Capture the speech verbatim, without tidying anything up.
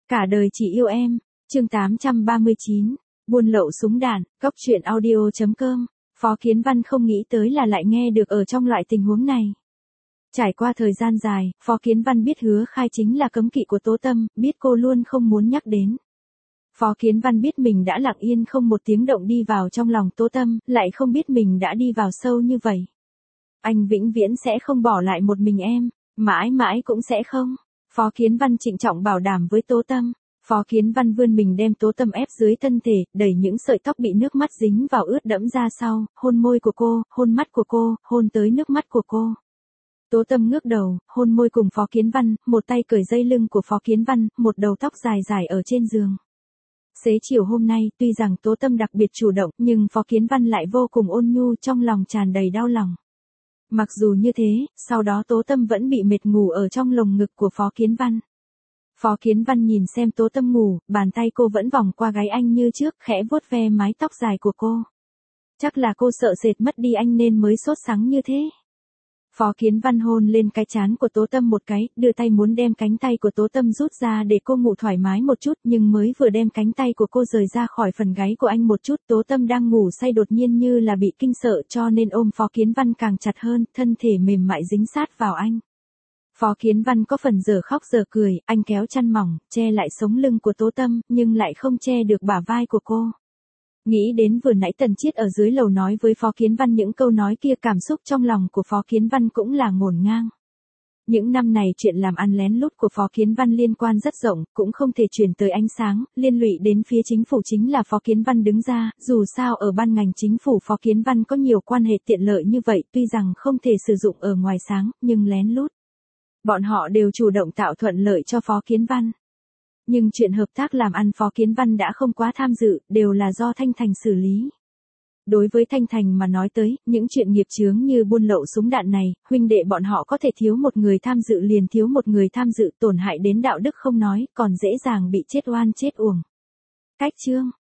Cả đời chỉ yêu em, chương tám trăm ba mươi chín, buôn lậu súng đạn, góc truyện audio chấm com, Phó Kiến Văn không nghĩ tới là lại nghe được ở trong loại tình huống này. Trải qua thời gian dài, Phó Kiến Văn biết Hứa Khai chính là cấm kỵ của Tố Tâm, biết cô luôn không muốn nhắc đến. Phó Kiến Văn biết mình đã lặng yên không một tiếng động đi vào trong lòng Tố Tâm, lại không biết mình đã đi vào sâu như vậy. Anh vĩnh viễn sẽ không bỏ lại một mình em, mãi mãi cũng sẽ không. Phó Kiến Văn trịnh trọng bảo đảm với Tố Tâm. Phó Kiến Văn vươn mình đem Tố Tâm ép dưới thân thể, đẩy những sợi tóc bị nước mắt dính vào ướt đẫm ra sau, hôn môi của cô, hôn mắt của cô, hôn tới nước mắt của cô. Tố Tâm ngước đầu, hôn môi cùng Phó Kiến Văn, một tay cởi dây lưng của Phó Kiến Văn, một đầu tóc dài dài ở trên giường. Xế chiều hôm nay, tuy rằng Tố Tâm đặc biệt chủ động, nhưng Phó Kiến Văn lại vô cùng ôn nhu, trong lòng tràn đầy đau lòng. Mặc dù như thế, sau đó Tố Tâm vẫn bị mệt ngủ ở trong lồng ngực của Phó Kiến Văn. Phó Kiến Văn nhìn xem Tố Tâm ngủ, bàn tay cô vẫn vòng qua gáy anh như trước, khẽ vuốt ve mái tóc dài của cô. Chắc là cô sợ sệt mất đi anh nên mới sốt sắng như thế. Phó Kiến Văn hôn lên cái trán của Tố Tâm một cái, đưa tay muốn đem cánh tay của Tố Tâm rút ra để cô ngủ thoải mái một chút, nhưng mới vừa đem cánh tay của cô rời ra khỏi phần gáy của anh một chút, Tố Tâm đang ngủ say đột nhiên như là bị kinh sợ cho nên ôm Phó Kiến Văn càng chặt hơn, thân thể mềm mại dính sát vào anh. Phó Kiến Văn có phần giờ khóc giờ cười, anh kéo chăn mỏng, che lại sống lưng của Tố Tâm, nhưng lại không che được bả vai của cô. Nghĩ đến vừa nãy Tần Chiết ở dưới lầu nói với Phó Kiến Văn những câu nói kia, cảm xúc trong lòng của Phó Kiến Văn cũng là ngổn ngang. Những năm này chuyện làm ăn lén lút của Phó Kiến Văn liên quan rất rộng, cũng không thể truyền tới ánh sáng, liên lụy đến phía chính phủ chính là Phó Kiến Văn đứng ra, dù sao ở ban ngành chính phủ Phó Kiến Văn có nhiều quan hệ tiện lợi như vậy, tuy rằng không thể sử dụng ở ngoài sáng, nhưng lén lút. Bọn họ đều chủ động tạo thuận lợi cho Phó Kiến Văn. Nhưng chuyện hợp tác làm ăn Phó Kiến Văn đã không quá tham dự, đều là do Thanh Thành xử lý. Đối với Thanh Thành mà nói tới, những chuyện nghiệp chướng như buôn lậu súng đạn này, huynh đệ bọn họ có thể thiếu một người tham dự liền thiếu một người tham dự, tổn hại đến đạo đức không nói, còn dễ dàng bị chết oan chết uổng. Cách chương